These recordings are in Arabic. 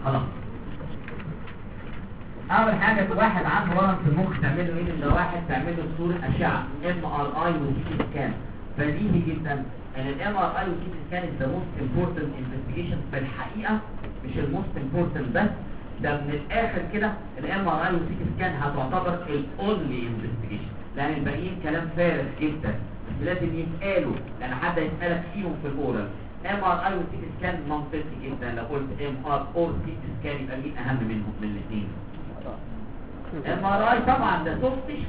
خلاص. اول حاجه واحد عنده ورم في المخ تعمل له ايه؟ لو واحد تعمل له صوره اشعه MRI وسي سكان. بديهي جدا ان الMRI والسي سكان is the most important investigation في الحقيقه، مش الموست امبورتنت بس، ده من الاخر كده الMRI والسي سكان هتعتبر الاونلي انفستيجيشن، لان الباقيين كلام فارغ جدا بس لازم يتقالوا لان حد يسالك فيهم في الاورال. MRI والسي سكان منطقي جدا، لو قلت MR او سي سكان يبقى مين اهم منهم من الاثنين؟ MRI طبعا ده سوفت تيشو.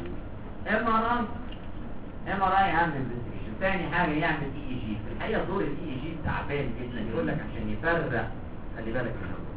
MRI اهم انفستيجيشن. ثاني حاجه يعمل EEG. في الحقيقه دور EEG تعبان جدا، يقول لك عشان يفرق، خلي بالك من الأول.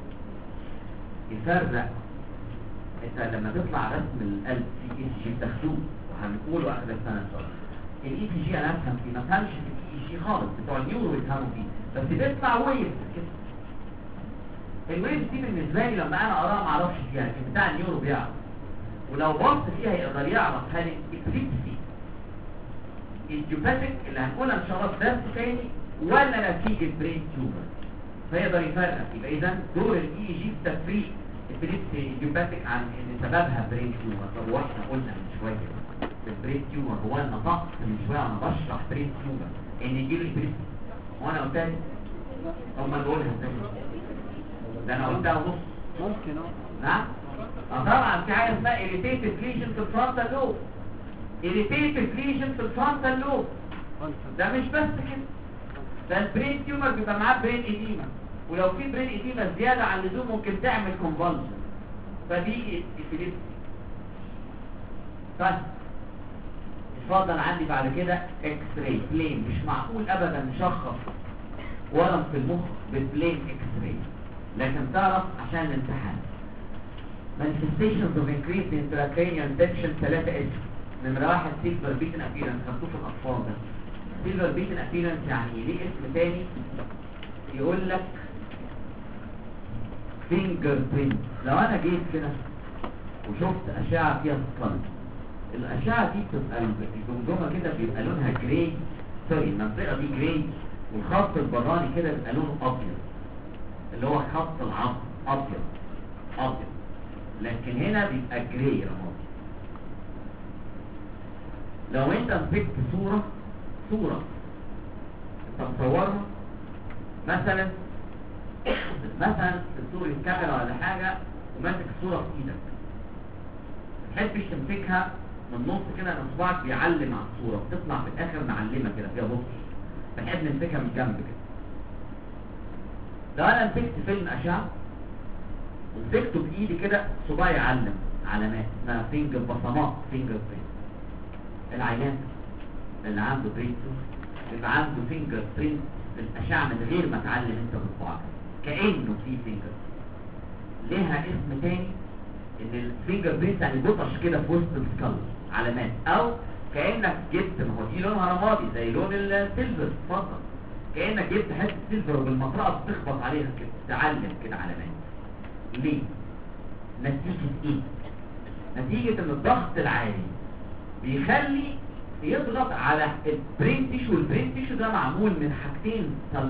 يفرق انت لما تطلع رسم القلب في EEG بتاخدوه وهنقوله اخر السنه ان شاء الله. EEG انا افهم فيه، ما افهمش في EEG خالص، بتوع النيورو يفهموا فيه، بس بيطلع ويف كده. الويف دي بالنسبه لي لما انا اقراها ما اعرفش فيها، لكن بتاع النيورو بيعرف، ولو بص فيها يقدر يعرف هل اكليبسي الجوباتيك اللي هنقولها ان شاء الله في درس تاني ولا نتيجه برين تيومر، فيقدر يفرق. يبقى اذا دور الاي جي في تفريق اكليبسي الجوباتيك عن ان سببها برين تيومر. طب واحنا قلنا من شويه البرين تيومر، هو انا نطقت من شويه وانا بشرح برين تيومر ان يجي لي برين، وانا قلت لك امال بقولها ازاي؟ ده انا قلتها ونص ممكن نعم. طبعا في حاجه اسمها irritated lesion في الفرونتال لوب. irritated lesion في الفرونتال لوب ده مش بس كده، ده البرين تيومر بيبقى معاه برين اديما، ولو في برين اديما زياده عن اللزوم ممكن تعمل كونفولجن، فدي ابيليبسي. بس اتفضل عندي بعد كده اكس راي بلين. مش معقول ابدا نشخص ورم في المخ ببلين اكس راي، لكن تعرف عشان الامتحان manifestations of increased intracranial tension 3S. نمرة 1 silver beaten appearance، خدتوه في الأطفال ده. silver beaten appearance يعني ليه اسم تاني؟ يقول لك finger print. لو أنا جيت كده وشفت أشعة فيها سكال، الأشعة دي بتبقى الجمجمة كده بيبقى لونها جراي، سوري المنطقة دي جراي، والخط البراني كده بيبقى لونه أبيض اللي هو خط العظم أبيض أبيض، لكن هنا بيبقى جراي رمادي. لو انت مسكت صورة انت مصورها مثلا في صورة كاميرا ولا حاجة وماسك الصورة في ايدك، ما تحبش تمسكها من النص كده، ان صباعك بيعلم على الصورة بتطلع في الاخر معلمة كده فيها بص، بنحب نمسكها من جنب كده. لو انا مسكت فيلم اشعة ومسكته بايدي كده صباعي يعلم علامات اسمها فينجر، بصمات فينجر برينت. العيان اللي عنده برينت يبقى عنده فينجر برينت بالاشعه من غير ما تعلم انت بصباعك، كانه في فينجر. ليها اسم تاني ان الفينجر برينت يعني بطش كده في وسط السكال علامات، او كانك جبت، ما هو دي لونها رمادي زي لون السيلفر، اتفضل كانك جبت حته سيلفر وبالمطرقه بتخبط عليها كده تعلم كده علامات. ليه؟ نتيجه ايه؟ نتيجه ان الضغط العالي بيخلي يضغط على البرين تيشو، والبرين تيشو ده معمول من حاجتين،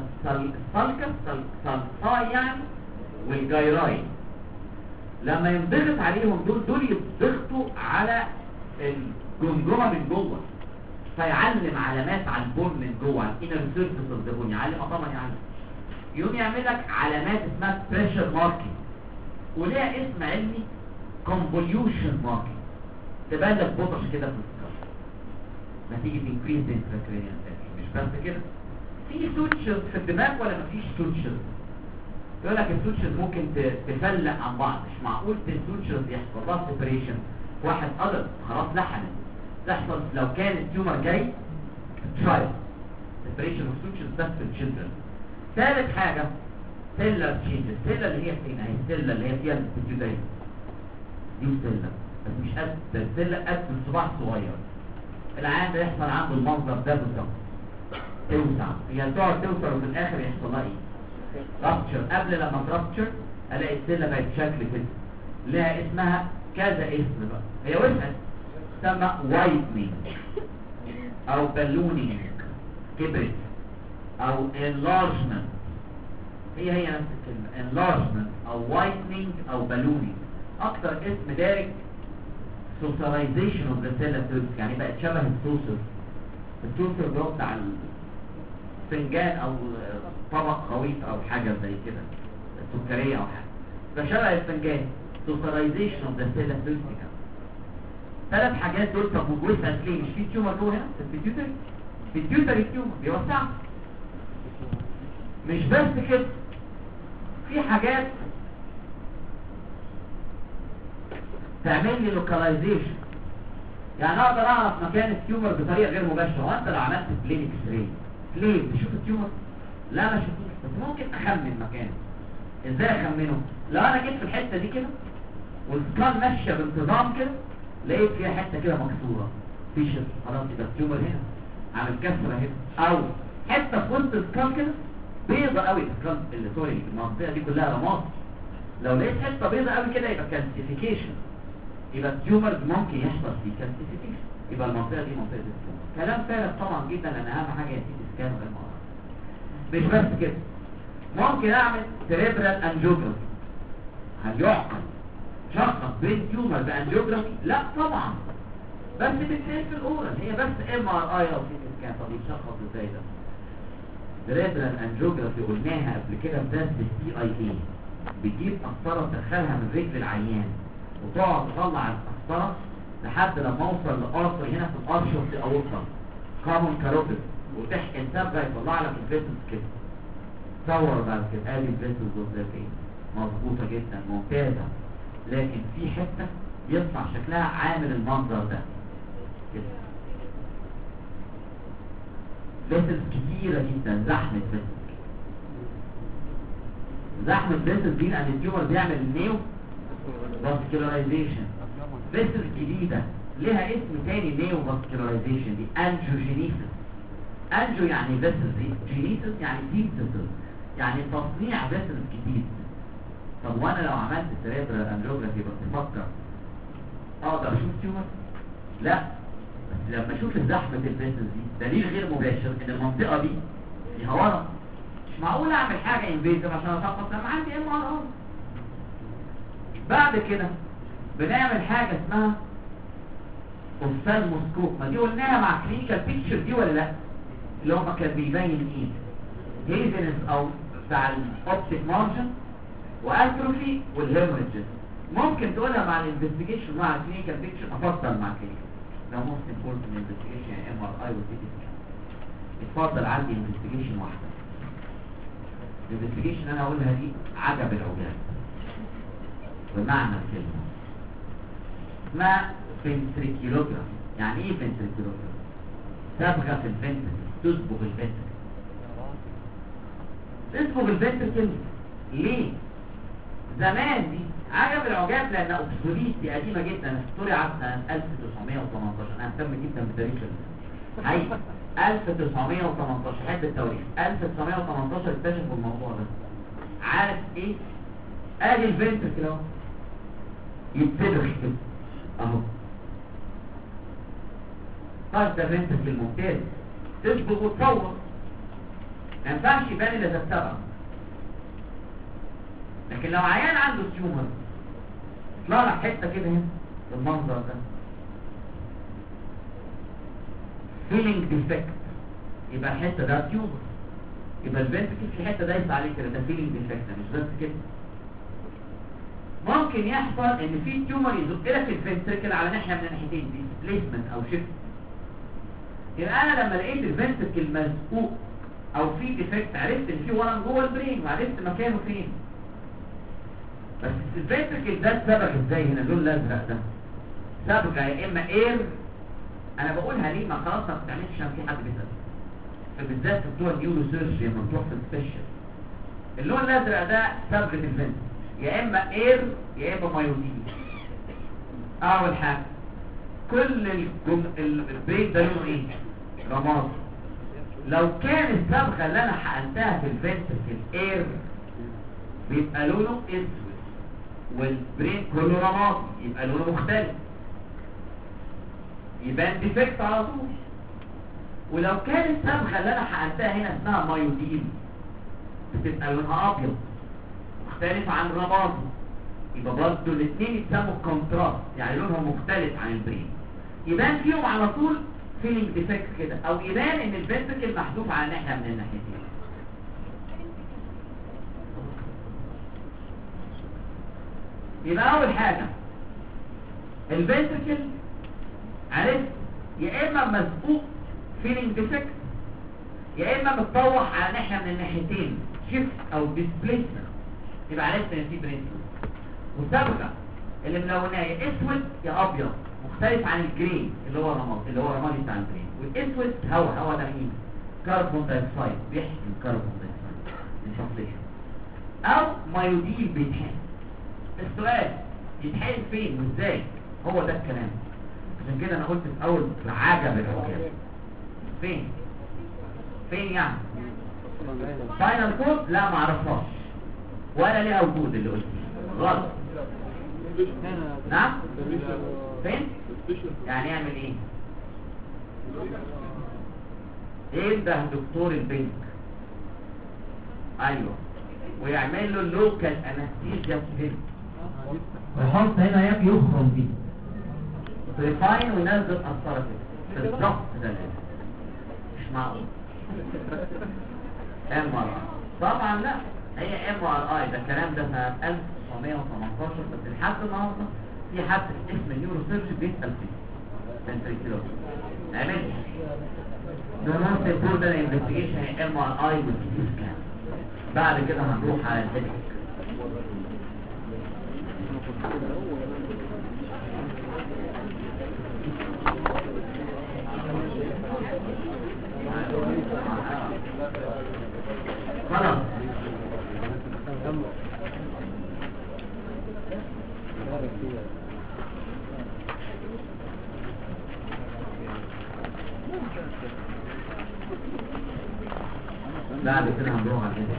صلصاي يعني والجيراي. لما ينضغط عليهم دول يضغطوا على الجمجمه من جوه، فيعلم علامات على البون من جوه، على الانر سيرفيس اوف ذا بون، يعلم طبعا يقوم يعمل لك علامات اسمها بريشر ماركينج، وليها اسم علمي كونفوليوشن ماركينج، تبان لك بطش كده في السكال نتيجه انكريز انتراكرينيال تنشن. مش بس كده، في سوتشرز في الدماغ ولا مفيش سوتشرز؟ يقول لك السوتشرز ممكن تفلق عن بعض، مش معقول السوتشرز يحصل لها سيبريشن. واحد قدر خلاص لحنت، تحصل لو كان التيومر جاي ترايل سيبريشن اوف سوتشرز بس في الشيلدرن. ثالث حاجه سيلر تشينج. السيلة اللي هي فين اهي، السيلة اللي هي فيها البيتيوتري دي سيلة بس مش قد السيلة، قد الصباع الصغير. العيان ده يحصل عنده المنظر ده بالظبط، توسع، هي تقعد توسع وفي الاخر يحصل لها ايه؟ رابتشر. قبل لما ترابتشر الاقي السيلة بقت شكل كده، لها اسمها كذا اسم بقى، هي وسعت تسمى وايتنينج او بالونينج، كبرت، او انلارجمنت، هي نفس الكلمة enlargement او وايتنينج او بالونينج. اكتر اسم دارج سوسرايزيشن اوف ذا سيل سيرفيس، يعني بقت شبه السوسر. السوسر ده بتاع الفنجان او طبق غويط او حاجه زي كده، سكريه او حاجه، فشبه الفنجان. سوسرايزيشن اوف ذا سيل سيرفيس. 3 حاجات دول. طب وجوزها ليه مش في تيومر جوه هنا في البيتيوتري؟ في البيتيوتري تيومر بيوسع. مش بس كده، في حاجات تعمل لي لوكاليزيشن، يعني اقدر اعرف مكان التيومر بطريقه غير مباشره. وانت لو عملت بلين اكس راي ليه تشوف التيومر؟ لا ما شفتوش، بس ممكن اخمن مكانه. ازاي اخمنه؟ لو انا جيت في الحته دي كده والسكان ماشيه بانتظام كده، لقيت فيها حته كده مكسوره فيشر، خلاص يبقى التيومر هنا عامل كسره هنا. او حته في وسط السكان كده بيضه قوي، السكان اللي سوري المنطقه دي كلها رماد، لو لقيت حته بيضه قوي كده يبقى كالسيفيكيشن، يبقى التيومر ممكن يحصل فيه كالسيفيكيشن، يبقى المنطقه دي منطقه التيومر. كلام فارغ طبعا جدا، لان اهم حاجه يزيد اسكان وغير مؤقت. مش بس كده، ممكن اعمل سيريبرال انجيوجرافي. هل يعقل شخص بين تيومر بانجيوجرافي؟ لا طبعا، بس بتلاقي في الاورال هي بس MRI او سي تي سكان. طب يشخص ازاي ده؟ سيريبرال انجيوجرافي قلناها قبل كده في درس CIA. بتجيب قسطره تدخلها من رجل العيان وتقعد تطلع القسطره لحد لما اوصل لقاصر هنا في الارش اوف ذا اورتا كومن كاروتيد، وتحقن صبغه يطلع لك الفيسلز كده. تصور بعد كده ادي الفيسلز والزيتين مظبوطه جدا ممتازه، لكن في حته يطلع شكلها عامل المنظر ده كده. فيسلز كتيره جدا، زحمه فيسلز. زحمه فيسلز دي لان التيومر بيعمل نيو فاسكولاريزيشن. فيسلز جديده لها اسم تاني، نيو فاسكولاريزيشن دي انجيوجينيسيس. انجيو يعني فيسلز، جينيسيس يعني سينثيسيس، يعني تصنيع فيسلز جديد. طب وانا لو عملت سيريبرال انجيوجرافي بفكر اقدر اشوف تيومر؟ لا، بس لما اشوف زحمه الفيسلز دي دليل غير مباشر ان المنطقه دي فيها ورم. مش معقول اعمل حاجه انفيزيف عشان اشخص لما عندي MRI. بعد كده بنعمل حاجه اسمها اوفثالموسكوب. ما دي قلناها مع كلينيكال بيكتشر دي ولا لا؟ اللي هم كان بيبين ايه؟ هيزنس او بتاع الاوبتيك مارجن واتروفي والهيموريجز. ممكن تقولها مع الانفستيجيشن مع الكلينيكال بيكتشر. افضل مع الكلينيكال، ده موست امبورتنت انفستيجيشن يعني MRI والسي تي سكان. اتفضل عندي انفستيجيشن واحده. الانفستيجيشن انا هقولها دي عجب العجاب بمعنى الكلمه، اسمها فنتريكيولوجرافي. يعني ايه فنتريكيولوجرافي؟ صبغه في الفنتركل، تصبغ الفنتركل. تصبغ الفنتركل ليه؟ زمان دي عجب العجاب لان اوبسوليت، دي قديمه جدا، اخترعت سنه 1918. انا اهتم جدا بتاريخ حقيقي 1918 حد التواريخ. 1918 اكتشفوا الموضوع ده. عارف ايه؟ ادي الفنتركل اهو يتسبغ كده اهو. طيب ده فنتركل ممتاز، تصبغ وتصور، ما ينفعش يبان الا ده السبب. لكن لو عيان عنده تيومر يطلع لك حته كده هنا بالمنظر ده فيلينج ديفكت، يبقى الحته ده تيومر، يبقى الفنتركل في حته دايس عليه كده، ده فيلينج ديفكت. مش بس كده، ممكن يحصل ان في تيومر يزق لك الفنتركل على ناحيه من الناحيتين، ديسبليسمنت او شيفت. يبقى انا لما لقيت الفنتركل مزقوق او في ديفكت عرفت ان في ورم جوه البرين وعرفت مكانه فين. بس الفنتركل ده اتسبغ ازاي؟ هنا اللون الازرق ده صبغه يا اما اير. انا بقولها ليه؟ ما خلاص ما بتعملش عشان في حد بيسال، فبالذات في بتوع النيورو سيرجري لما بتروح في السبيشال. اللون الازرق ده صبغه الفنتركل، يا اما اير يا اما مايوتين. اول حاجه كل البريد ده لونه ايه؟ رمادي. لو كان الصبغه اللي انا حقنتها في الفنتركل اير بيبقى لونه اسود، والبرين كله رمادي يبقى لونه مختلف، يبان ديفكت على طول. ولو كان الصبغه اللي انا حقنتها هنا اسمها مايوتين بتبقى لونها ابيض مختلف عن رمادي، يبقى برضه الاثنين يتسموا كونتراست، يعني لونهم مختلف عن البرين. يبان فيهم على طول فيلينج ديفكت كده، او يبان ان الفنتركل محذوف على ناحيه من الناحيتين. يبقى اول حاجه الفنتركل عرفت يا اما مسبوق فيلينج ديفكت، يا اما متطوح على ناحيه من الناحيتين شيفت او ديسبليسمنت، يبقى عرفت ان في برين. والصبغه اللي ملوناه يا اسود يا ابيض، مختلف عن الجري اللي هو رمادي بتاع البرين. والاسود هوا ده مين؟ كربون دايوكسيد، بيحكي الكربون دايوكسيد انفليشن، او مايوديل بيتحقن. السؤال يتحقن فين وازاي؟ هو ده الكلام. عشان كده انا قلت في اول عجب الحكام فين يعني فاينل كود؟ لا معرفهاش ولا ليها وجود. اللي قلت غلط. نعم فين؟ يعني يعمل ايه؟ ايه ده دكتور البنك؟ ايوه، ويعمل له اللوكال انستيزيا في ويحط هنا يخرم دي ريفاين وينزل قسطره كده بالظبط. ده مش معقول. MRI طبعا لا، هي MRI ده الكلام ده سنه 1918 بس لحد النهارده في حد اسم النيورو سيرجن بيسال فيه فنتريكولوجي عملش ده نفس البوردر انفستيجيشن MRI والسي سكان. بعد كده هنروح على الهيدك. خلاص بعد كده هنروح على الهيدك.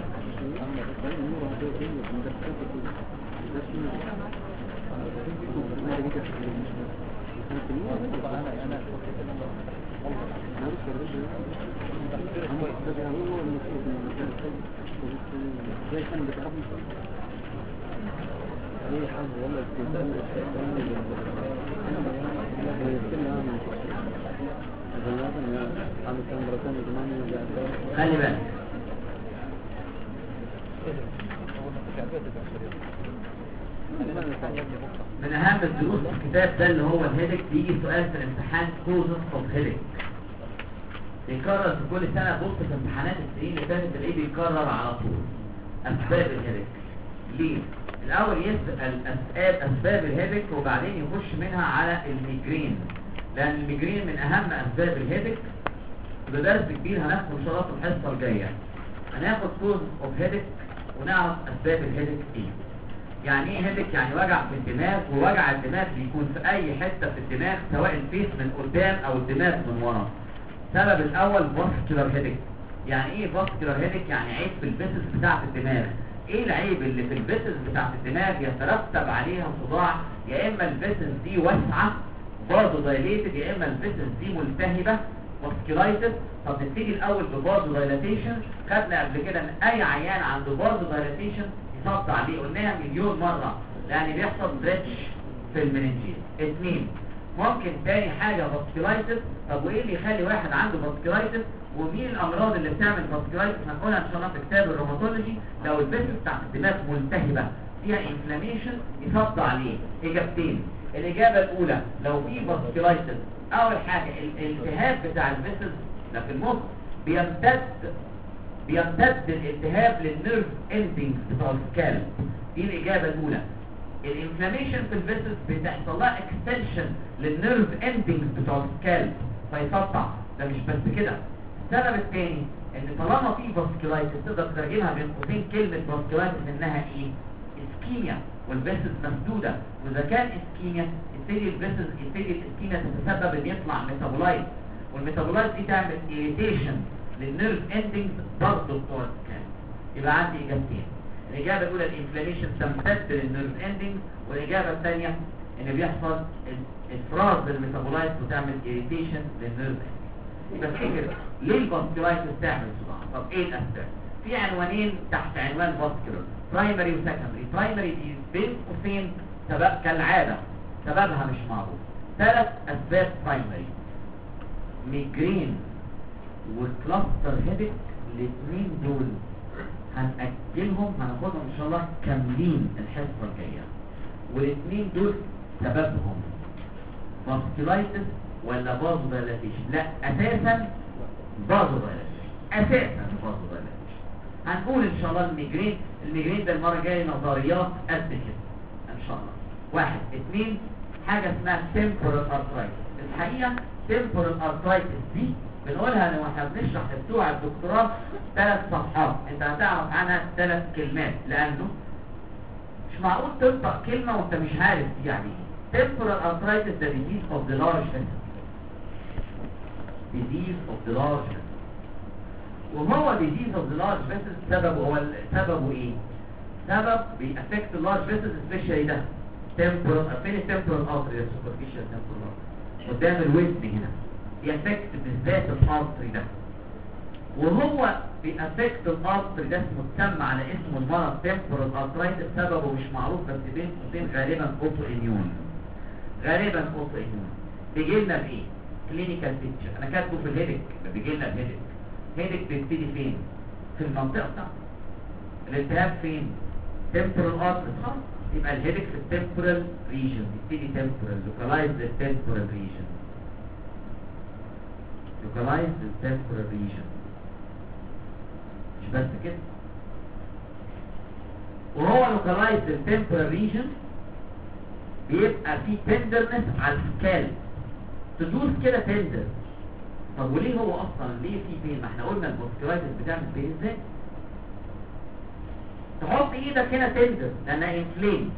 خلي بالك من اهم الدروس في الكتاب ده اللي هو الهيدك. بيجي سؤال في الامتحان كوزز اوف هيدك، بيكرر في كل سنه. بص في امتحانات السنين اللي فاتت تلاقيه بيكرر على طول اسباب الهيدك. ليه؟ الاول يسال اسباب الهيدك وبعدين يخش منها على الميجرين، لان الميجرين من اهم اسباب الهيدك. ده درس كبير هناخده ان شاء الله في الحصه الجايه. هناخد كوزز اوف هيدك ونعرف اسباب الهيدك ايه. يعني ايه هيدك؟ يعني وجع في الدماغ، ووجع الدماغ بيكون في اي حته في الدماغ سواء الفيس من قدام او الدماغ من ورا. السبب الاول فاسكولار هيدك. يعني ايه فاسكولار هيدك؟ يعني عيب في الفيسز بتاعه الدماغ. ايه العيب اللي في الفيسز بتاعه الدماغ يترتب عليها صداع؟ يا اما الفيسز دي واسعه برضه دايليتد، يا اما الفيسز دي ملتهبه فاسكولايتس. طب نبتدي الاول بباردو دايلاتيشن. خدنا قبل كده ان اي عيان عنده باردو دايلاتيشن يصد عليه، قلناها مليون مره، لان بيحصل بريتش في المننجيز. 2 ممكن تاني حاجه فاسكولايتس. طب وايه اللي يخلي واحد عنده فاسكولايتس؟ ومين الامراض اللي بتعمل فاسكولايتس؟ هنقولها ان شاء الله في كتاب الروماتولوجي. لو الفيسز بتاعت الدماغ ملتهبه فيها انفلاميشن يصد عليه. اجابتين. الاجابه الاولى لو في فاسكولايتس، اول حاجه الالتهاب بتاع الفيسز ده في المخ بيمتد الالتهاب للنيرف اندنجز بتاع السكالب. دي الاجابه الاولى. الانفلاميشن في الفيسز بتحصل لها اكستنشن للنيرف اندنجز بتاع السكالب فيسطع. ده مش بس كده، السبب الثاني ان طالما في فاسكولايتس تقدر تترجمها بين قوسين كلمه فاسكولايتس انها ايه؟ اسكيميا، والفيسز مسدوده. واذا كان اسكيميا يبتدي الاسكيميا تتسبب ان يطلع ميتابولايت، والميتابولايت دي تعمل irritation للنيرف اندنجز برضه بتوع السكالب. يبقى عندي اجابتين. الاجابه الاولى الانفلاميشن تمتد للنيرف اندنجز، والاجابه الثانيه ان بيحصل افراز للميتابولايت وتعمل irritation للنيرف اندنجز. يبقى فكر ليه الفاسكولايتس تعمل صداع؟ طب ايه الاسباب؟ في عنوانين تحت عنوان فاسكولار. برايمري وسكندري. برايمري دي بين قوسين سبب كالعاده سببها مش معروف. 3 اسباب برايمري: ميجرين والكلاستر هيدك. الاثنين دول هنأجلهم، هناخدهم ان شاء الله كاملين الحصه الجايه. والاثنين دول سببهم فاسكولايتس ولا فازودايلاتيشن؟ لا، اساسا فازودايلاتيشن، اساسا فازودايلاتيشن. هنقول ان شاء الله الميجرين ده المره الجايه نظريات قد كده ان شاء الله. 1 2 حاجه اسمها temporal arthritis. الحقيقه temporal arthritis دي بنقولها لو احنا بنشرح بتوع الدكتوراه 3 صفحات، انت هتعرف عنها 3 كلمات، لانه مش معقول تنطق كلمه وانت مش عارف دي يعني ايه. temporal arthritis ده disease of the large vessel. disease of the large vessel. وهو disease of the large vessel سببه ايه؟ سبب بيأفكت اللارج فيسلز سبيشالي ده temporal. فين التمبورال ارتري؟ السوبرفيشال temporal artery قدام الودن هنا، بيأفكت بالذات الارتري ده. وهو بيأفكت الارتري ده اسمه اتسمى على اسم المرض temporal arthritis. سببه مش معروف بس بين قوسين غالبا اوتو اميون. غالبا اوتو اميون. بيجي لنا بايه؟ كلينيكال بيكتشر. انا كاتبه في الهيدك. بيجي لنا بهيدك. هيدك بيبتدي فين؟ في المنطقه بتاعته. الالتهاب فين؟ temporal artery. خلاص يبقى الهيدك في التمبورال ريجن. يبتدي temporal localized temporal region. localized temporal region. مش بس كده، وهو localized temporal region بيبقى فيه tenderness على السكالب. تدوس كده تندر. طب وليه هو اصلا ليه في بين؟ ما احنا قلنا الفاسكولايتس بتعمل بين ازاي؟ تحط ايدك هنا تندر لانها انفليم.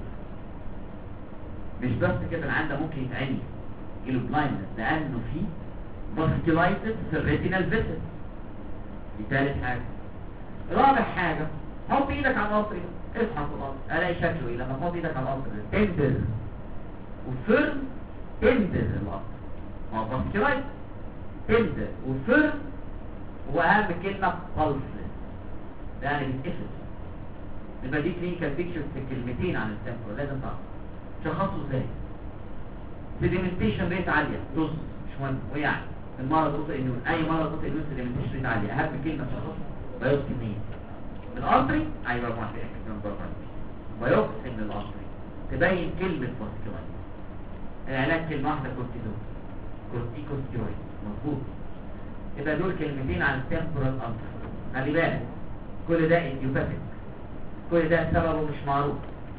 مش بس كده، العين ده ممكن يتعمي يجيله بلايندنس لانه في فاسكولايتس في الريتينال فيسل. دي ثالث حاجه. رابع حاجه، حط ايدك على القطر ده، اصحى في القطر الاقي شكله ايه لما تحط ايدك على القطر ده؟ تندر وفيرم. تندر القطر ما هو فاسكولايتس. تندر وفيرم، واهم كلمه بالسلس ده يعني بيتقفل. يبقى دي كلينيكال بيكتشر في كلمتين عن التمبورال لازم تعرف. شخصه ازاي؟ سيديمنتيشن ريت عاليه، طز مش مهم. ويعني المرض اوتو اميون، اي مرض اوتو اميون سيديمنتيشن ريت عاليه. اهم كلمه شخصه بايوبسي منين؟ من الارتري. ايوه ما في بايوبسي من الارتري تبين كلمه فاسكولايتس. العلاج كلمه واحده، كورتيكوستيرويد. مظبوط. يبقى دول كلمتين عن التمبورال ارتري. خلي بالك كل ده ايديوباثيك، كل ده سببه مش معروف.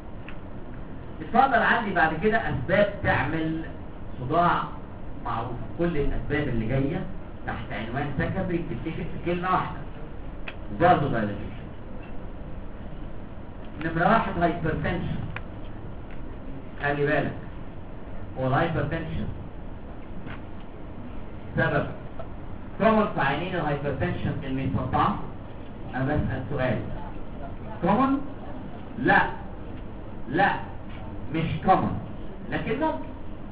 اتفضل عندي بعد كده اسباب تعمل صداع معروف. كل الاسباب اللي جايه تحت عنوان سكندري بتتفق في كلمه واحده: فازودايلاتيشن. نمره 1 هايبرتنشن. خلي بالك هو الهايبرتنشن سبب كومن في عينين الهايبرتنشن المصدعه. انا بسأل سؤال كومن؟ لا مش كومن، لكن ممكن.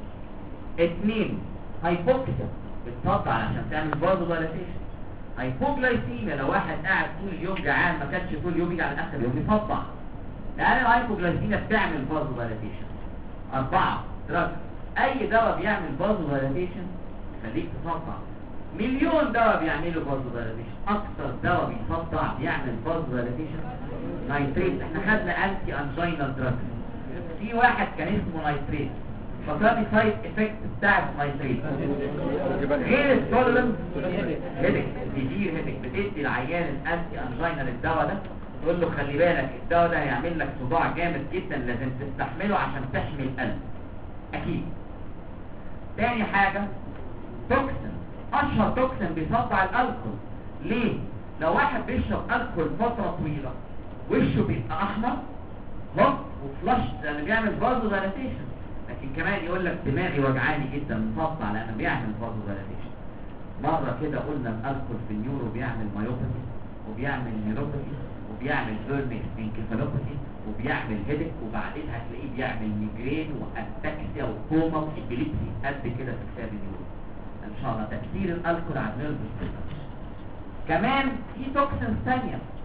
2 هايبوكسيا بتصدع عشان تعمل فازودايلاتيشن. هايبوجلايسيميا لو واحد قاعد طول اليوم جعان ما كانش طول اليوم يجي على اخر اليوم يصدع، لان الهايبوجلايسيميا بتعمل فازودايلاتيشن. 4 دراج. اي دواء بيعمل فازودايلاتيشن يخليك تصدع. مليون دواء بيعملوا فازودايلاتيشن. اكتر دواء بيصدع بيعمل فازودايلاتيشن نايتريت. احنا خدنا انتي انجينال دراج، في واحد كان اسمه نايتريت. فكان سايد افكت بتاع النايتريت غير التولرنس هيدك، كتير هيدك. بتدي العيان الانتي انجينال الدواء ده، تقول له خلي بالك الدواء ده هيعمل لك صداع جامد جدا، لازم تستحمله عشان تحمي القلب. اكيد. تاني حاجه توكسين. اشهر توكسين بيصدع الالكول. ليه؟ لو واحد بيشرب الكول فتره طويله وشه بيبقى احمر هوب وفلاش لانه بيعمل فازودايلاتيشن. لكن كمان يقول لك دماغي وجعاني جدا مصدع لانه بيعمل فازودايلاتيشن. مره كده قلنا الالكول في النيورو بيعمل مايوباثي وبيعمل نيوروباثي وبيعمل فيرميك انكفالوباثي وبيعمل هيدك، وبعدين هتلاقيه بيعمل ميجرين واتاكسيا وكوما وابيليبسي قد كده في كتاب النيورو. ان شاء الله تاثير الالكول على النيرف سيستم. كمان في توكسين ثانيه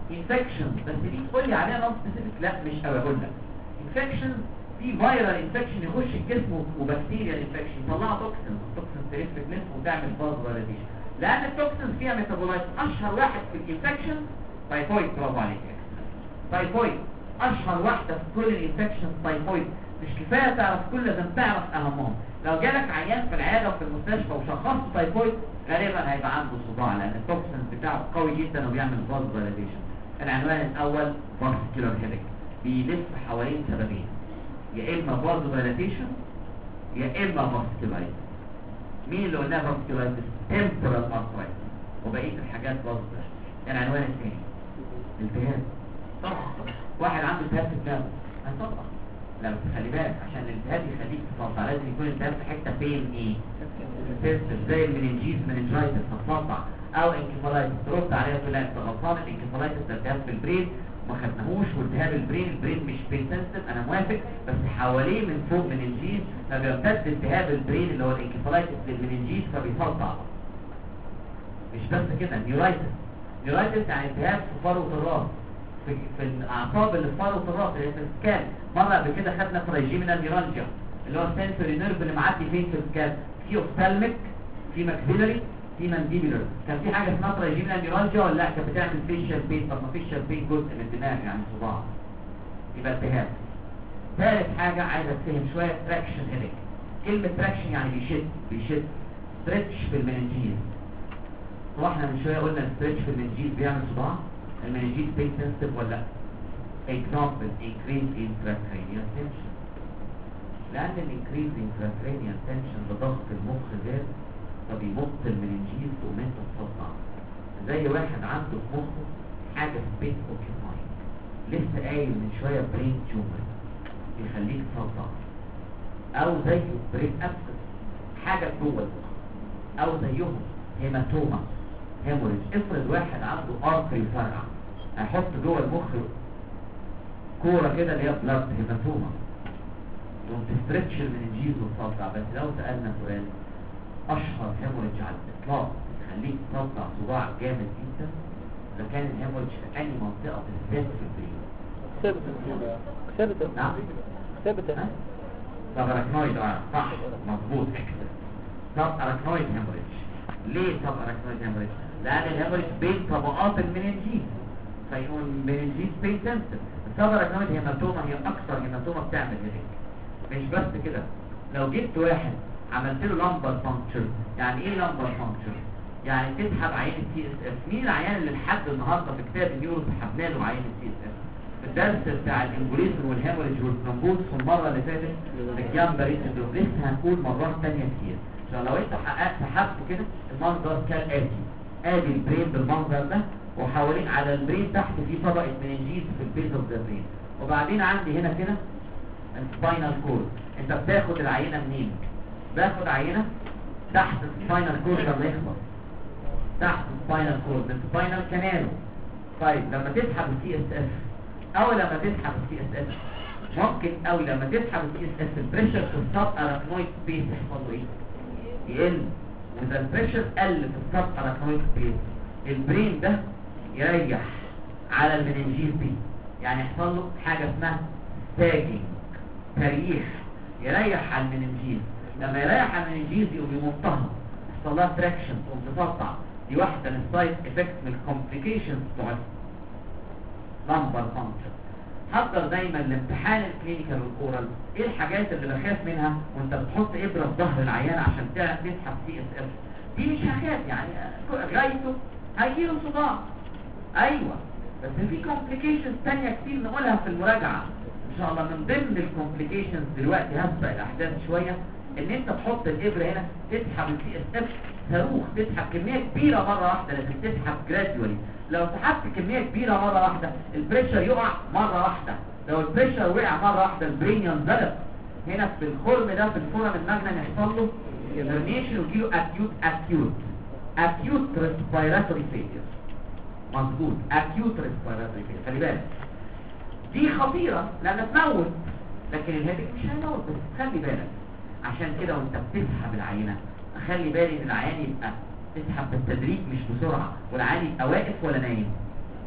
انفكشن، بس دي تقول لي عليها نون سبيسيفيك، لا مش قوي اقول لك. انفكشن في فيرال انفكشن يخش الجسم وبكتيريا انفكشن يطلع توكسين، التوكسين تلف الجسم وتعمل فازولاريزيشن، لان التوكسين فيها ميتابولايت. اشهر واحد في الانفكشن تايفويد، برافو عليك. تايفويد اشهر واحده في كل الانفكشن تايفويد. مش كفايه تعرف كل، لازم تعرف اهمهم. لو جالك عيان في العياده وفي المستشفى وشخصته تايفويد غالبا هيبقى عنده صداع، لان التوكسين بتاعه قوي جدا وبيعمل فازولاريزيشن. العنوان الاول فاسكولار هيدك، بيلف حوالين سببين، يا اما فازودايلاتيشن يا اما فاسكولايتس. مين اللي قلناها فاسكولايتس؟ تمبرال ارثرايتس، وبقيه الحاجات فازودايلاتيشن. العنوان الثاني التهاب. طبعا واحد عنده التهاب في دماغه هيطبق، لو تخلي بالك عشان الالتهاب يخليك تصدع لازم يكون الالتهاب في حته فين ايه؟ زي المننجيز مننجايتس هتصدع، او انكفالايتس ترد عليها تقول لا انت غلطان، الانكفالايتس ده التهاب في البرين ما خدناهوش، والتهاب البرين مش بين سنسيتيف، انا موافق، بس حواليه من فوق مننجيز فبيمتد التهاب البرين اللي هو الانكفالايتس للمننجيز فبيصدع. مش بس كده، نيورايتس يعني التهاب في فروه الراس، في الاعصاب اللي في فروه الراس اللي هي في السكال. مره قبل كده خدنا ترايجيمينال نيورالجيا اللي هو السنسوري نيرف اللي معدي فين في السكال، في اوفتالميك، في ماكسيلري، في مانديبولر. كان في حاجه اسمها ترايجيمينال نيورالجيا ولا لا؟ كانت بتعمل فيشال بين. طب ما فيشال بين جزء من الدماغ يعني صداع، يبقى التهاب. ثالث حاجه عايز اتفهم شويه، تراكشن هيدك. كلمه تراكشن يعني بيشد ستريتش في المننجيز. واحنا من شويه قلنا ستريتش في المننجيز بيعمل صداع. المننجيز بين سنسيتيف ولا لا؟ example increase intracranial tension، لان الانكريز intracranial tension بضغط المخ زاد فبيمط المننجيز تقوم انت تصدع. زي واحد عنده في مخه حاجه سبيس اوكيباينج، لسه قايل من شويه برين تيومر يخليك تصدع، او زيه برين ابسس حاجه جوه المخ، او زيهم هيماتوما هيموريج. افرض واحد عنده ارتري فرع، هيحط جوه المخ كوره كده اللي هي بلاد هيماتوما، يقوم تسترتش المننجيز وتصدع. بس لو سالنا سؤال، اشهر هيموريج على الاطلاق تخليك تصدع صداع جامد جدا اذا كان الهيموريج في اي منطقه بالذات في البرين؟ ثابته. نعم ثابته. طب اراكنويد، صح مظبوط. طب اراكنويد هيموريج ليه؟ طب اراكنويد هيموريج لان الهيموريج بين طبقات المننجيز فيقول المننجيز بين سنسيتيف. الصبر اراكنويد هيماتوما هي اكثر هيماتوما بتعمل هيدك. مش بس كده، لو جبت واحد عملت له لامبر فانكشن. يعني ايه لامبر فانكشن؟ يعني تسحب عينه سي اس اف. مين العيان اللي لحد النهارده في كتاب النيورو سحبنا له عينه سي اس اف؟ في الدرس بتاع الامبوليزم والهيموريج والثرومبوز في المره اللي فاتت الجامبري سندروم. لسه هنقول مرات ثانيه كتير. عشان لو انت سحبت كده المنظر كالاتي، ادي البرين بالمنظر ده، وحوالين على البرين تحت في طبقه مننجيز في البيز اوف ذا برين، وبعدين عندي هنا كده السباينال كورد. انت بتاخد العينه منين؟ باخد عينه تحت السباينال كورد لما يخلص، تحت السباينال كورد السباينال كانالو. طيب لما تسحب السي اس اف او لما تسحب السي اس اف، ممكن او لما تسحب السي اس اف البريشر في السب اراكنويد سبيس يحصل له ايه؟ يقل. واذا البريشر قل في السب اراكنويد سبيس البرين ده يريح على المننجيز دي، يعني يحصل له حاجه اسمها ستاجنج، تريح، يريح على المننجيز. لما يريح على المننجيز يقوم يمطها، يحصل لها تراكشن تقوم تقطع. دي واحده من السايد افكتس من الكومبليكيشنز بتوع لامبر فانكشن. حضر دايما الامتحان الكلينيكال والاورال ايه الحاجات اللي بخاف منها وانت بتحط ابره في ظهر العيان عشان تعرف تسحب سي اس اف. دي مش هخاف، يعني غايته هيجيله صداع، ايوه، بس في كومبليكيشنز ثانيه كتير نقولها في المراجعه ان شاء الله. من ضمن الكومبليكيشنز دلوقتي هسبق الاحداث شويه، ان انت تحط الابره هنا تسحب السي اس اف صاروخ، تسحب كميه كبيره مره واحده، لازم تسحب جراديولي. لو سحبت كميه كبيره مره واحده البريشر يقع مره واحده، لو البريشر وقع مره واحده البرين ينزلق. هنا في الخرم ده في الفورم الماجنم يحصل له هيبرنيشن ويجيله اكيوت ريسبيراتوري فيلير. مظبوط، اكيوت ريسبيراتوري فيلير. خلي بالك دي خطيره لانها تموت، لكن الهيدك مش هيموت، بس خلي بالك. عشان كده وانت بتسحب العينه خلي بالي ان العيان يبقى تسحب بالتدريج مش بسرعه، والعيان يبقى واقف ولا نايم.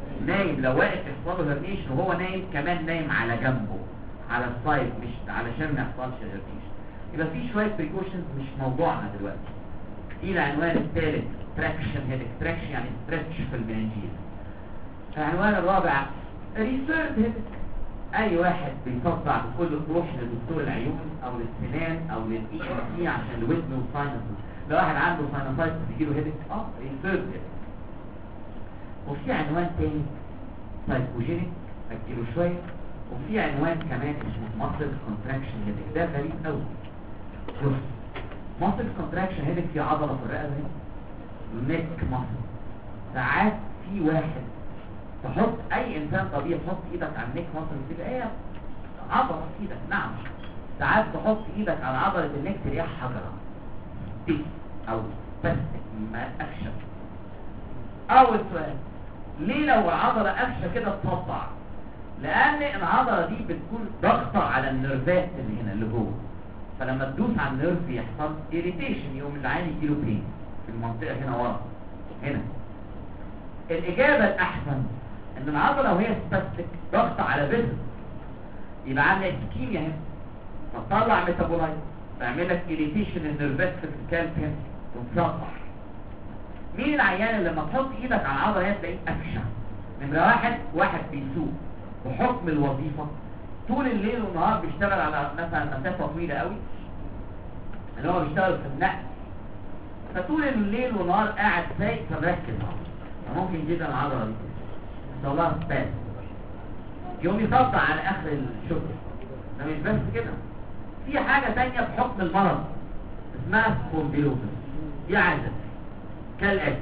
نايم، لو واقف يحصل له هرنيشن وهو نايم كمان نايم على جنبه على السايد، مش علشان ما يحصلش هرنيشن. يبقى في شويه بريكوشنز مش موضوعنا دلوقتي. دي العنوان الثالث تراكشن هيدك، تراكشن يعني ستريتش في المننجيز. العنوان الرابع ريسيرد هيدك، اي واحد بيصدع بكل تروح لدكتور العيون او للسنان او للاي ام سي عشان الودن والساينسز. لو واحد عنده ساينسايتس بيجيله هيدك ريسيرد هيدك. وفي عنوان تاني سايكوجينيك اجيله شويه، وفي عنوان كمان اسمه ماسل كونتراكشن هيدك. ده غريب قوي. شوف ماسل كونتراكشن هيدك في عضله في الرقبه نيك ماسل. ساعات في واحد تحط اي انسان طبيعي تحط ايدك على النيك ماسل تبقى ايه عضله في ايدك. نعم ساعات تحط ايدك على عضله النيك تلاقيها حجره دي او بس ما اكشن. اول سؤال، ليه لو العضله قفشه كده تصدع؟ لان العضله دي بتكون ضغطه على النيرفات اللي هنا اللي جوه، فلما تدوس على النيرف يحصل irritation، يقوم العين يجيله بين في المنطقه هنا ورا هنا. الاجابه الاحسن ان العضله وهي سباستيك ضغط على فيسل يبقى عامله اسكيميا هنا، فتطلع ميتابولايت تعمل لك irritation النيرفات في الكالب هنا تتصدع. مين العيان اللي لما تحط ايدك على العضله هي تلاقيه قفشه؟ نمره واحد بيسوق بحكم الوظيفه طول الليل والنهار بيشتغل على مثلا مسافه طويله قوي اللي هو بيشتغل في النقل، فطول الليل والنهار قاعد سايق فمركز فممكن جدا العضله دي يحصل لها سباز يوم يصدع على اخر الشغل. ده مش بس كده، في حاجه ثانيه بحكم المرض اسمها سبونديلوزس. دي عاده كالاتي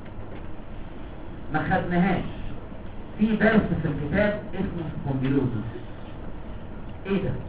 ما خدناهاش في درس في الكتاب اسمه سبونديلوزس. ايه ده؟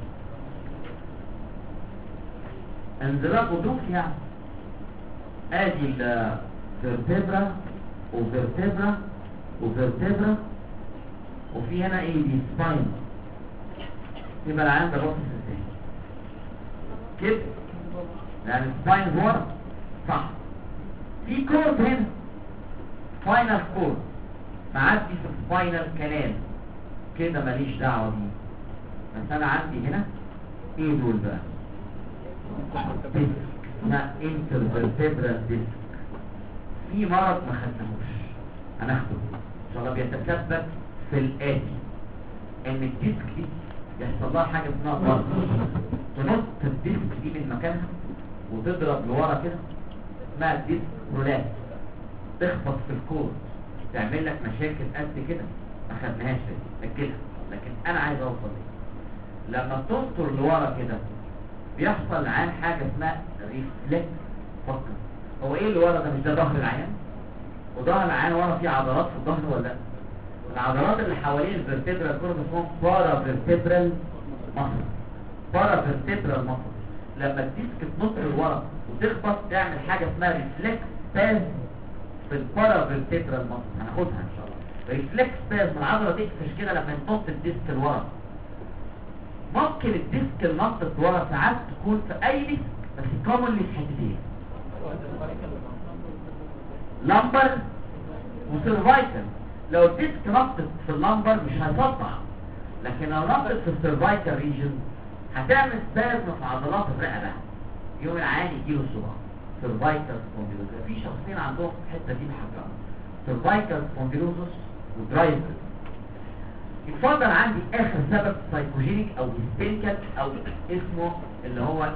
انزلاق ودوك يعني. ادي الفيرتبرا وفيرتبرا وفيرتبرا وفي هنا ايه دي سباين. يبقى العيان ده باصص ازاي كده؟ يعني سباين ورا صح. في كورد هنا سباينال كورد معدي في سباينال كانال كده ماليش دعوه بيه، بس انا عندي هنا ايه دول بقى؟ ديسك اسمها انترفيرتبرال ديسك. في مرض ما خدناهوش هناخده ان شاء الله بيتسبب في الاتي ان الديسك دي يحصل لها حاجه اسمها ضغط، تنط الديسك دي من مكانها وتضرب لورا كده اسمها ديسك رولات، تخبط في الكور تعمل لك مشاكل قد كده. ما خدناهاش دي اجلها، لكن انا عايز اوصل ليه. لما تنطر لورا كده بيحصل عن حاجه اسمها ريفلكس. فكر هو ايه اللي ورا ده؟ مش ده ظهر العيان؟ وظهر العيان ورا فيه عضلات في الظهر ولا لا؟ العضلات اللي حوالين الفيرتبرال كورد اسمهم بارا فيرتبرال ماسل. بارا فيرتبرال ماسل لما الديسك تنط لورا وتخبط تعمل حاجه اسمها ريفلكس باز في البارا فيرتبرال ماسل. هناخدها ان شاء الله. ريفلكس باز من العضله تقفش كده لما تنط الديسك لورا. ممكن الديسك النطت ورا ساعات تكون في اي ديسك بس كومنلي في حتتين، لامبر وسيرفايكل. لو الديسك نطت في اللامبر مش هيصدع، لكن لو نطت في السيرفايكل ريجن هتعمل سبازم في عضلات الرقبه يوم العيان يجيله الصداع. سيرفايكل سبونديلوزس في شخصين عندهم الحته دي محجمه، سيرفايكل سبونديلوزس ودرايفل. يفضل عندي اخر سبب سايكوجينيك او هيستيريكال او اسمه اللي هو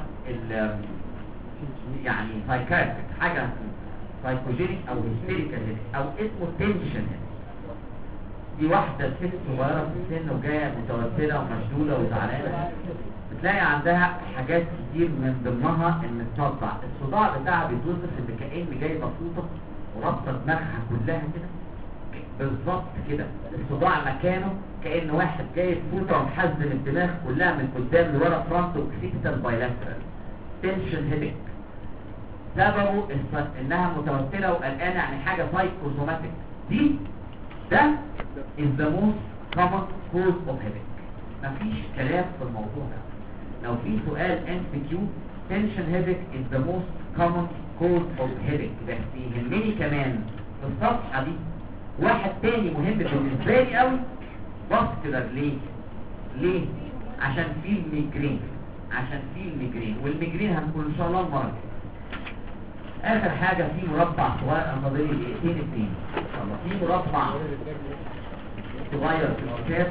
يعني سايكاتريك، حاجه سايكوجينيك او هيستيريكال او اسمه تنشن. دي واحده ست صغيره في السن وجايه متوتره ومشدوده وزعلانه، بتلاقي عندها حاجات كتير من ضمنها ان تصدع. الصداع بتاعها بيتوصف ان كأن جايبه فوطه ورابطه دماغها كلها كده بالظبط كده. الصداع مكانه كأن واحد جايب فوطه ومحزن الدماغ كلها من قدام لورا، فرونت اوكسيبيتال بايلاترال تنشن هيدك. سببه انها متوتره وقلقانه، يعني حاجه سايكوسوماتيك. ده is the most common cause of headache. مفيش كلام في الموضوع ده. لو في سؤال MCQ tension headache is the most common cause of headache. بس يهمني كمان في الصفحه دي واحد تاني مهم بالنسبه لي قوي، فاسكولار. ليه؟ عشان فيه الميجرين، والميجرين هنقول ان شاء الله المره الجايه. اخر حاجه في مربع صغير، انا فاضل لي دقيقتين اتنين ان شاء الله. في مربع صغير في الكتاب،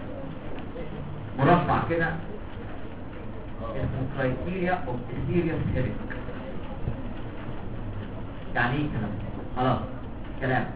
مربع كده اسمه كرايتيريا اوف سيريس هيريك. يعني ايه الكلام ده؟ خلاص كلام.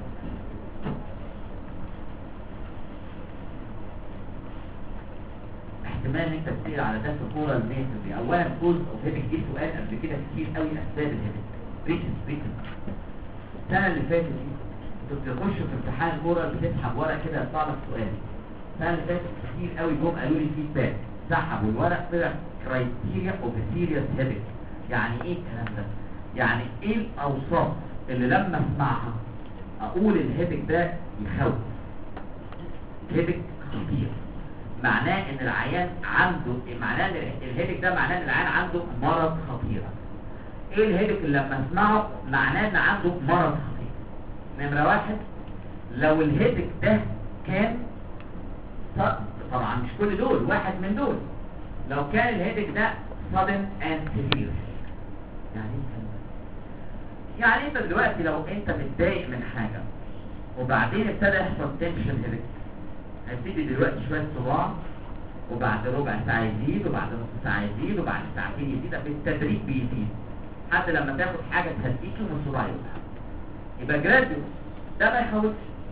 احتمال انت تسأل على ده في كورة الميثودي. اولا كوز اوف هيبك دي سؤال قبل كده كتير قوي، اسباب الهيبك ريتن. السنة اللي فاتت دي كنت تخش في امتحان كورة بتسحب ورق كده يطلع لك سؤال. السنة اللي فاتت كتير قوي جم قالوا لي فيدباك، سحبوا الورق طلع كرايتيريا اوف سيريس هيبك. يعني ايه الكلام ده؟ يعني ايه الاوصاف اللي لما اسمعها اقول الهيبك ده يخوف؟ هيبك خطير، معناه ان العيان عنده، معناه ان الهيدك ده معناه ان العيان عنده مرض خطير. ايه الهيدك اللي لما اسمعه معناه ان عنده مرض خطير؟ نمرة واحد، لو الهيدك ده كان، طبعا مش كل دول، واحد من دول، لو كان الهيدك ده sudden and severe. يعني ايه؟ يعني انت دلوقتي لو انت متضايق من حاجة وبعدين ابتدى يحصل تنشن هيدك، هتبتدي دلوقتي شوية صداع، وبعد ربع ساعة يزيد، وبعد نص ساعة يزيد، وبعد ساعتين يزيد، بالتدريج بيزيد حتى لما تاخد حاجة تهديكي ومن الصداع يوقع. يبقى جراديوس ده ما يخوفش.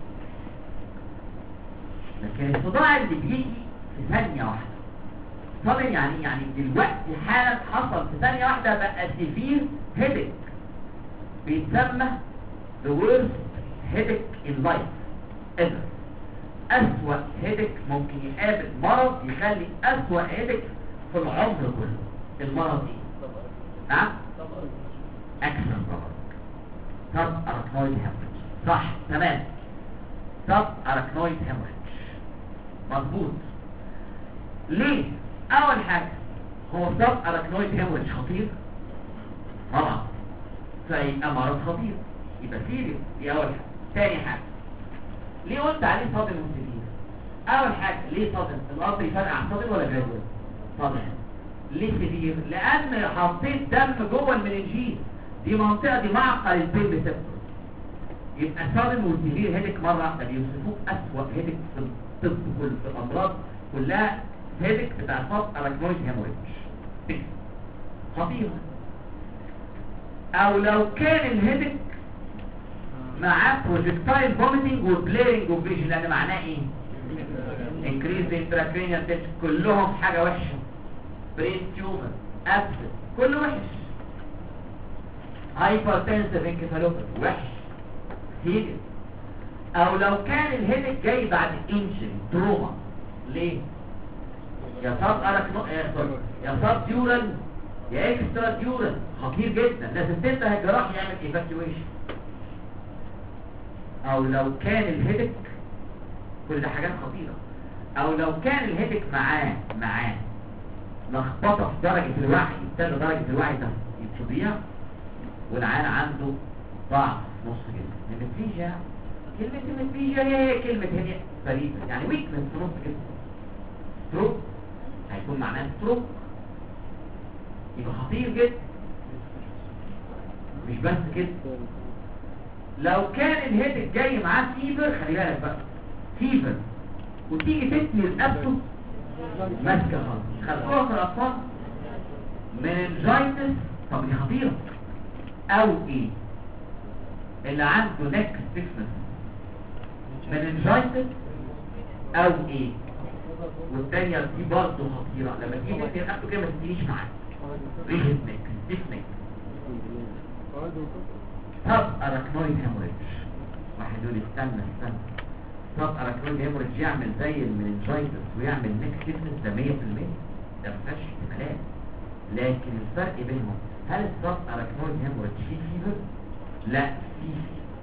لكن الصداع اللي بيجي في ثانية واحدة، طبعا يعني دلوقتي حالا حصل في ثانية واحدة بقى سيفير هيدك، بيتسمى the worst headache in life ever. أسوأ هيدك ممكن يقابل مرض يخلي أسوأ هيدك في العمر كله. المرض ايه؟ نعم؟ أكسن طبعا. طب أراكنويد هيموريدج. صح تمام. طب أراكنويد هيموريدج مظبوط. ليه؟ أول حاجة هو طب أراكنويد هيموريدج خطير طبعا، فيبقى مرض خطير، يبقى سيريس. دي أول حاجة. تاني حاجة، ليه قلت عليه صادم وسيفير؟ اول حاجة ليه صادم؟ الارض يفرقع صادم ولا جرادوال؟ صادم. ليه سيفير؟ لان حطيت دم جوه المننجيز، دي منطقة دي معقل البين ريسبتور. يبقى صادم وسيفير هيدك مرة واحدة، بيوصفوك اسوأ هيدك في الطب كله، في الامراض كلها هيدك بتاع صاب اراكنويد هيموريدج خطيرة. او لو كان الهيدك معاه بروجكتايل فوميتنج وبليرنج وفيجن، لان معناه ايه؟ انكريز انتراكرينيال تنشن، كلهم حاجه وحشه. برين تيومر، ابسس، كله وحش. هايبرتنسيف انكفالوباثي وحش سيريس. او لو كان الهيدك جاي بعد انجري تروما، ليه؟ يا صاب يا صاب ديورال يا اكسترا ديورال، خطير جدا، لازم تنتهي الجراح يعمل ايفاكيويشن. او لو كان الهيدك، كل ده حاجات خطيرة، او لو كان الهيدك معاه لخبطة في درجة الوعي، ابتدى درجة الوعي ده تضيع، والعيان عنده ضعف نص جسم. هيميبليجيا، كلمة هيميبليجيا هي كلمة هنا فريدة، يعني ويكنس في نص جسم. ستروك هيكون معناه ستروك، يبقى خطير جدا. مش بس كده، لو كان الهيدك جاي معاه فيبر، خلي بالك بقى، فيبر وتيجي تتني رقبته ماسكه خالص، خدوها في الاطفال مننجايتس. طب دي خطيره. او ايه اللي عنده نك ستيفنس، مننجايتس او ايه. والثانيه دي برضه خطيره، لما تيجي تتني رقبته كده ما تتنيش معاه، ريجيد نك، ستيف نك. طب اراكنويد هيموريدج، واحد يقول استنى طب اراكنويد هيموريدج يعمل زي المننجايتس ويعمل نيك ستيفنس؟ ده 100%، ده ما فيهاش احتمالات. لكن الفرق بينهم، هل الطب اراكنويد هيموريدج فيه فيبر؟ لا، فيه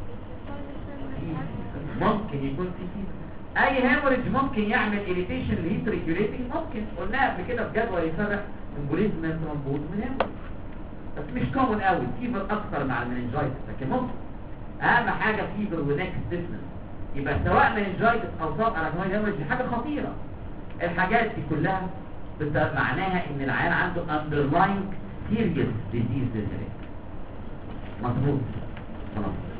ممكن يكون فيه فيبر. اي هيموريدج ممكن يعمل اريتيشن لهيت ريجوليتنج، ممكن قلناها قبل كده في جدول يفرق امبوليزم من ترومبوز من هيموريدج، بس مش كومن قوي. فيبر اكثر مع المننجايتس، لكن ممكن. اهم حاجه فيبر ونيك ستيفنس يبقى سواء مننجايتس او سب اراكنويد هيموريج دي حاجه خطيره. الحاجات دي كلها معناها ان العيان عنده underlying serious disease. مظبوط خلاص.